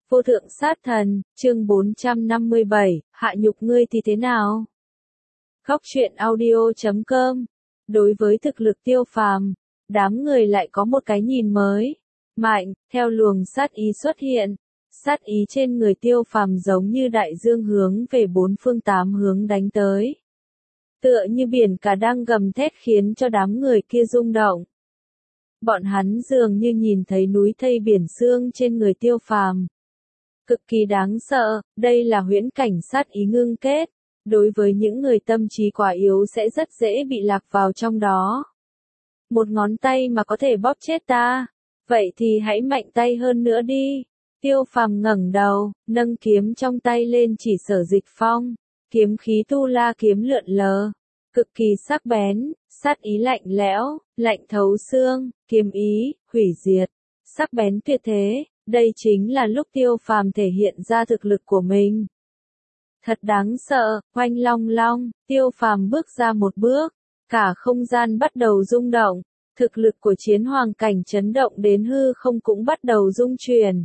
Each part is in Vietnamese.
Vô thượng sát thần, chương 457, hạ nhục ngươi thì thế nào? Góc truyện audio.com. Đối với thực lực Tiêu Phàm, đám người lại có một cái nhìn mới, mạnh, theo luồng sát ý xuất hiện. Sát ý trên người Tiêu Phàm giống như đại dương hướng về bốn phương tám hướng đánh tới. Tựa như biển cả đang gầm thét khiến cho đám người kia rung động. Bọn hắn dường như nhìn thấy núi thây biển xương trên người Tiêu Phàm. Cực kỳ đáng sợ, đây là huyễn cảnh sát ý ngưng kết. Đối với những người tâm trí quá yếu sẽ rất dễ bị lạc vào trong đó. Một ngón tay mà có thể bóp chết ta, vậy thì hãy mạnh tay hơn nữa đi. Tiêu Phàm ngẩng đầu, nâng kiếm trong tay lên chỉ Sở Dịch Phong. Kiếm khí tu la kiếm lượn lờ, cực kỳ sắc bén, sát ý lạnh lẽo, lạnh thấu xương, kiếm ý, hủy diệt, sắc bén tuyệt thế. Đây chính là lúc Tiêu Phàm thể hiện ra thực lực của mình. Thật đáng sợ, oanh long long, Tiêu Phàm bước ra một bước, cả không gian bắt đầu rung động, thực lực của chiến hoàng cảnh chấn động đến hư không cũng bắt đầu rung chuyển.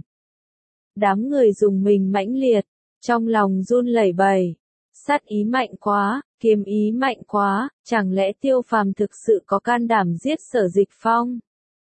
Đám người dùng mình mãnh liệt, trong lòng run lẩy bẩy, sát ý mạnh quá, kiếm ý mạnh quá, chẳng lẽ Tiêu Phàm thực sự có can đảm giết Sở Dịch Phong?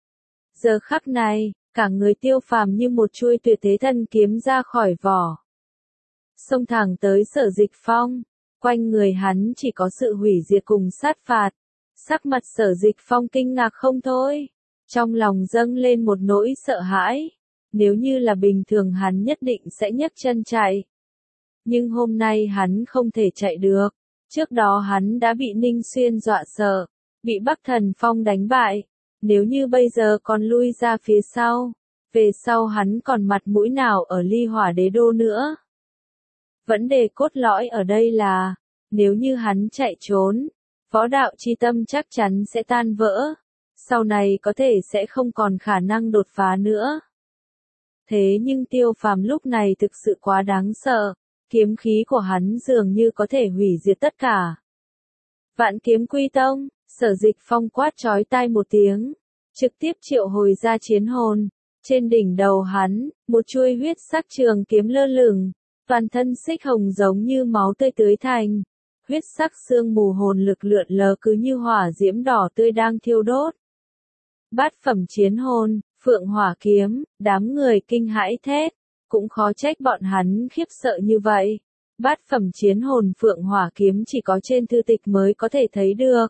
Giờ khắc này, cả người Tiêu Phàm như một chuôi tuyệt thế thần kiếm ra khỏi vỏ, xông thẳng tới Sở Dịch Phong. Quanh người hắn chỉ có sự hủy diệt cùng sát phạt. Sắc mặt Sở Dịch Phong kinh ngạc không thôi, trong lòng dâng lên một nỗi sợ hãi. Nếu như là bình thường hắn nhất định sẽ nhấc chân chạy. Nhưng hôm nay hắn không thể chạy được. Trước đó hắn đã bị Ninh Xuyên dọa sợ, bị Bắc Thần Phong đánh bại. Nếu như bây giờ còn lui ra phía sau, về sau hắn còn mặt mũi nào ở Ly Hỏa Đế Đô nữa? Vấn đề cốt lõi ở đây là, nếu như hắn chạy trốn, võ đạo chi tâm chắc chắn sẽ tan vỡ, sau này có thể sẽ không còn khả năng đột phá nữa. Thế nhưng Tiêu Phàm lúc này thực sự quá đáng sợ, kiếm khí của hắn dường như có thể hủy diệt tất cả. Vạn Kiếm Quy Tông, Sở Dịch Phong quát chói tai một tiếng, trực tiếp triệu hồi ra chiến hồn. Trên đỉnh đầu hắn, một chuôi huyết sắc trường kiếm lơ lửng, toàn thân xích hồng giống như máu tươi tưới thành. Huyết sắc sương mù hồn lực lượn lờ cứ như hỏa diễm đỏ tươi đang thiêu đốt. Bát phẩm chiến hồn, Phượng Hỏa Kiếm, đám người kinh hãi thét, cũng khó trách bọn hắn khiếp sợ như vậy. Bát phẩm chiến hồn Phượng Hỏa Kiếm chỉ có trên thư tịch mới có thể thấy được.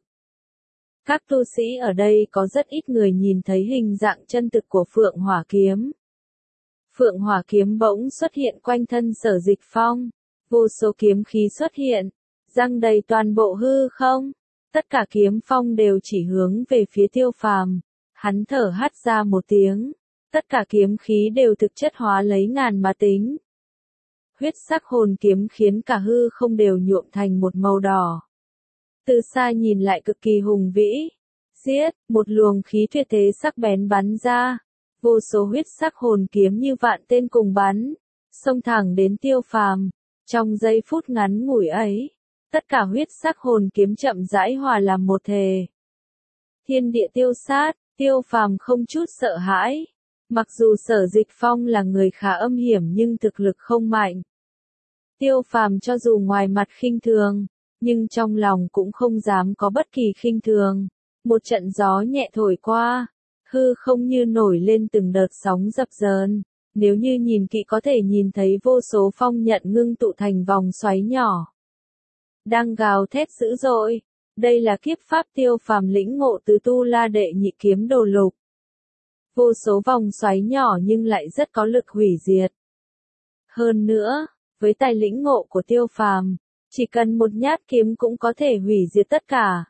Các tu sĩ ở đây có rất ít người nhìn thấy hình dạng chân thực của Phượng Hỏa Kiếm. Phượng Hỏa Kiếm bỗng xuất hiện quanh thân Sở Dịch Phong, vô số kiếm khí xuất hiện, giăng đầy toàn bộ hư không. Tất cả kiếm phong đều chỉ hướng về phía Tiêu Phàm. Hắn thở hắt ra một tiếng, tất cả kiếm khí đều thực chất hóa lấy ngàn mà tính. Huyết sắc hồn kiếm khiến cả hư không đều nhuộm thành một màu đỏ. Từ xa nhìn lại cực kỳ hùng vĩ. Giết, một luồng khí tuyệt thế sắc bén bắn ra. Vô số huyết sắc hồn kiếm như vạn tên cùng bắn, xông thẳng đến Tiêu Phàm. Trong giây phút ngắn ngủi ấy, tất cả huyết sắc hồn kiếm chậm rãi hòa làm một thể. Thiên địa tiêu sát, Tiêu Phàm không chút sợ hãi. Mặc dù Sở Dịch Phong là người khá âm hiểm nhưng thực lực không mạnh. Tiêu Phàm cho dù ngoài mặt khinh thường, nhưng trong lòng cũng không dám có bất kỳ khinh thường. Một trận gió nhẹ thổi qua, hư không như nổi lên từng đợt sóng dập dờn. Nếu như nhìn kỹ có thể nhìn thấy vô số phong nhận ngưng tụ thành vòng xoáy nhỏ, đang gào thét dữ dội. Đây là kiếp pháp Tiêu Phàm lĩnh ngộ từ Tu La Đệ Nhị Kiếm Đồ Lục. Vô số vòng xoáy nhỏ nhưng lại rất có lực hủy diệt. Hơn nữa, với tài lĩnh ngộ của Tiêu Phàm, chỉ cần một nhát kiếm cũng có thể hủy diệt tất cả.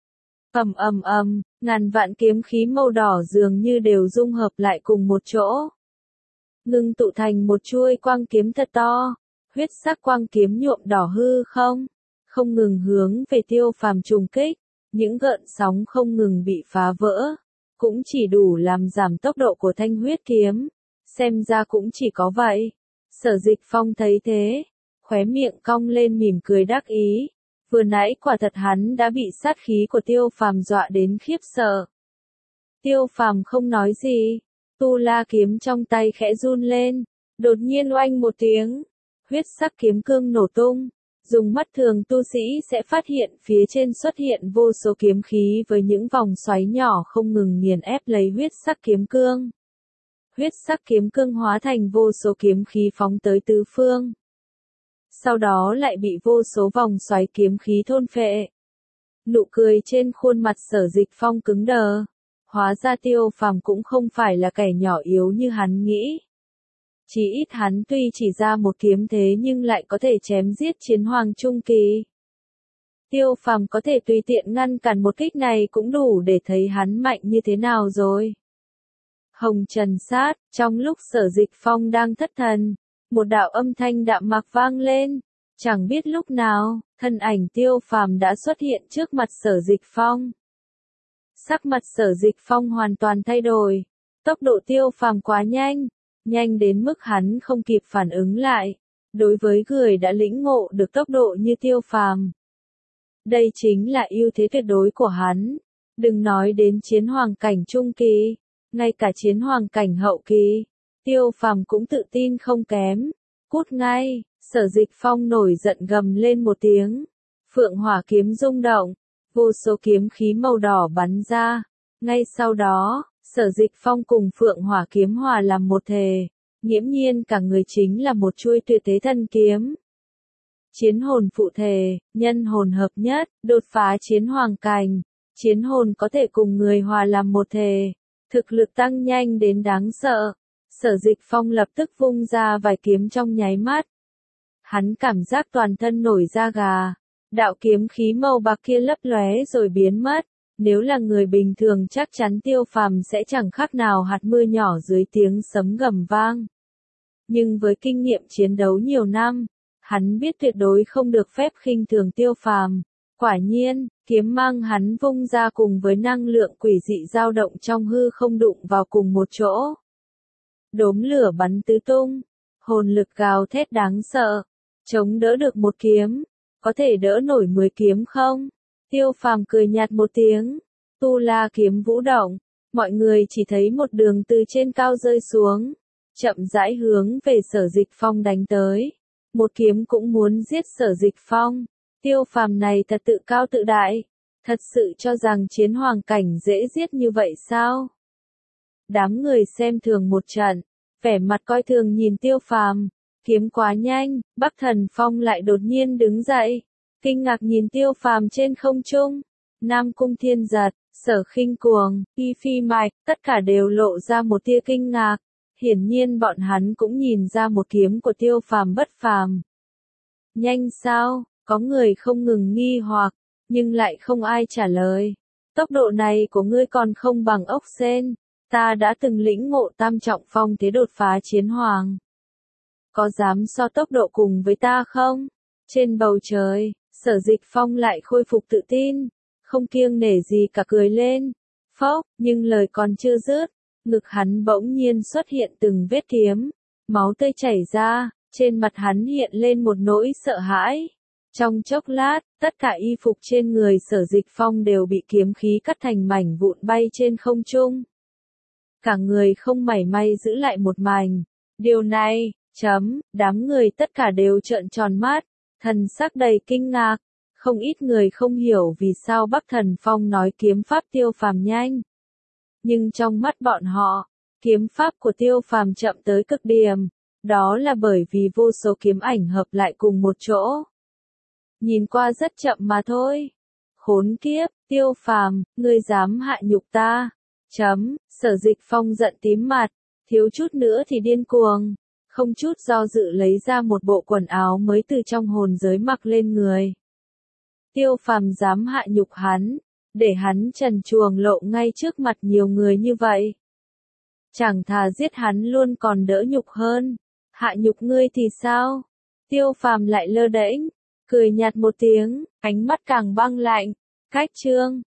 Ầm ầm ầm, ngàn vạn kiếm khí màu đỏ dường như đều dung hợp lại cùng một chỗ, ngưng tụ thành một chuôi quang kiếm thật to. Huyết sắc quang kiếm nhuộm đỏ hư không, không ngừng hướng về Tiêu Phàm trùng kích. Những gợn sóng không ngừng bị phá vỡ, cũng chỉ đủ làm giảm tốc độ của thanh huyết kiếm. Xem ra cũng chỉ có vậy. Sở Dịch Phong thấy thế, khóe miệng cong lên mỉm cười đắc ý. Vừa nãy quả thật hắn đã bị sát khí của Tiêu Phàm dọa đến khiếp sợ. Tiêu Phàm không nói gì, Tu La kiếm trong tay khẽ run lên, Đột nhiên oanh một tiếng, huyết sắc kiếm cương nổ tung. Dùng mắt thường tu sĩ sẽ phát hiện phía trên xuất hiện vô số kiếm khí với những vòng xoáy nhỏ không ngừng nghiền ép lấy huyết sắc kiếm cương. Huyết sắc kiếm cương hóa thành vô số kiếm khí phóng tới tứ phương. Sau đó lại bị vô số vòng xoáy kiếm khí thôn phệ. Nụ cười trên khuôn mặt Sở Dịch Phong cứng đờ. Hóa ra Tiêu Phàm cũng không phải là kẻ nhỏ yếu như hắn nghĩ. Chỉ ít hắn tuy chỉ ra một kiếm thế nhưng lại có thể chém giết chiến hoàng trung kỳ. Tiêu Phàm có thể tùy tiện ngăn cản một kích này cũng đủ để thấy hắn mạnh như thế nào rồi. Hồng Trần Sát, trong lúc Sở Dịch Phong đang thất thần, một đạo âm thanh đạm mạc vang lên. Chẳng biết lúc nào, thân ảnh Tiêu Phàm đã xuất hiện trước mặt Sở Dịch Phong. Sắc mặt Sở Dịch Phong hoàn toàn thay đổi. Tốc độ Tiêu Phàm quá nhanh, nhanh đến mức hắn không kịp phản ứng lại. Đối với người đã lĩnh ngộ được tốc độ như Tiêu Phàm, đây chính là ưu thế tuyệt đối của hắn. Đừng nói đến chiến hoàng cảnh trung kỳ, ngay cả chiến hoàng cảnh hậu kỳ, Tiêu Phàm cũng tự tin không kém. Cút ngay! Sở Dịch Phong nổi giận gầm lên một tiếng. Phượng hỏa kiếm rung động, vô số kiếm khí màu đỏ bắn ra. Ngay sau đó, Sở Dịch Phong cùng Phượng hỏa kiếm hòa làm một thể, nghiễm nhiên cả người chính là một chuôi tuyệt thế thần kiếm. Chiến hồn phụ thể, nhân hồn hợp nhất, đột phá chiến hoàng cảnh. Chiến hồn có thể cùng người hòa làm một thể, thực lực tăng nhanh đến đáng sợ. Sở Dịch Phong lập tức vung ra vài kiếm trong nháy mắt. Hắn cảm giác toàn thân nổi da gà. Đạo kiếm khí màu bạc kia lấp lóe rồi biến mất. Nếu là người bình thường chắc chắn Tiêu Phàm sẽ chẳng khác nào hạt mưa nhỏ dưới tiếng sấm gầm vang. Nhưng với kinh nghiệm chiến đấu nhiều năm, hắn biết tuyệt đối không được phép khinh thường Tiêu Phàm. Quả nhiên, kiếm mang hắn vung ra cùng với năng lượng quỷ dị dao động trong hư không đụng vào cùng một chỗ. Đốm lửa bắn tứ tung, hồn lực gào thét đáng sợ. Chống đỡ được một kiếm, có thể đỡ nổi 10 kiếm không? Tiêu Phàm cười nhạt một tiếng, tu la kiếm vũ động, mọi người chỉ thấy một đường từ trên cao rơi xuống, chậm rãi hướng về Sở Dịch Phong đánh tới. Một kiếm cũng muốn giết Sở Dịch Phong. Tiêu Phàm này thật tự cao tự đại, thật sự cho rằng chiến hoàng cảnh dễ giết như vậy sao? Đám người xem thường một trận, vẻ mặt coi thường nhìn Tiêu Phàm. Kiếm quá nhanh, Bắc Thần Phong lại đột nhiên đứng dậy, kinh ngạc nhìn Tiêu Phàm trên không trung. Nam Cung Thiên Giật, Sở Khinh Cuồng, Y Phi Mạch, tất cả đều lộ ra một tia kinh ngạc. Hiển nhiên bọn hắn cũng nhìn ra một kiếm của Tiêu Phàm bất phàm. Nhanh sao? Có người không ngừng nghi hoặc, nhưng lại không ai trả lời. Tốc độ này của ngươi còn không bằng ốc sên. Ta đã từng lĩnh ngộ tam trọng phong thế đột phá chiến hoàng. Có dám so tốc độ cùng với ta không? Trên bầu trời, Sở Dịch Phong lại khôi phục tự tin, không kiêng nể gì cả cười lên. Phốc, nhưng lời còn chưa dứt, ngực hắn bỗng nhiên xuất hiện từng vết kiếm, máu tươi chảy ra, trên mặt hắn hiện lên một nỗi sợ hãi. Trong chốc lát, tất cả y phục trên người Sở Dịch Phong đều bị kiếm khí cắt thành mảnh vụn bay trên không trung. Cả người không mảy may giữ lại một mảnh. Điều này, đám người tất cả đều trợn tròn mắt, thần sắc đầy kinh ngạc. Không ít người không hiểu vì sao Bắc Thần Phong nói kiếm pháp Tiêu Phàm nhanh. Nhưng trong mắt bọn họ, kiếm pháp của Tiêu Phàm chậm tới cực điểm. Đó là bởi vì vô số kiếm ảnh hợp lại cùng một chỗ. Nhìn qua rất chậm mà thôi. Khốn kiếp, Tiêu Phàm, ngươi dám hạ nhục ta. Sở Dịch Phong giận tím mặt, thiếu chút nữa thì điên cuồng. Không chút do dự lấy ra một bộ quần áo mới từ trong hồn giới mặc lên người. Tiêu Phàm dám hạ nhục hắn, để hắn trần truồng lộ ngay trước mặt nhiều người như vậy. Chẳng thà giết hắn luôn còn đỡ nhục hơn. Hạ nhục ngươi thì sao? Tiêu Phàm lại lơ đễnh, cười nhạt một tiếng, ánh mắt càng băng lạnh. Cách chương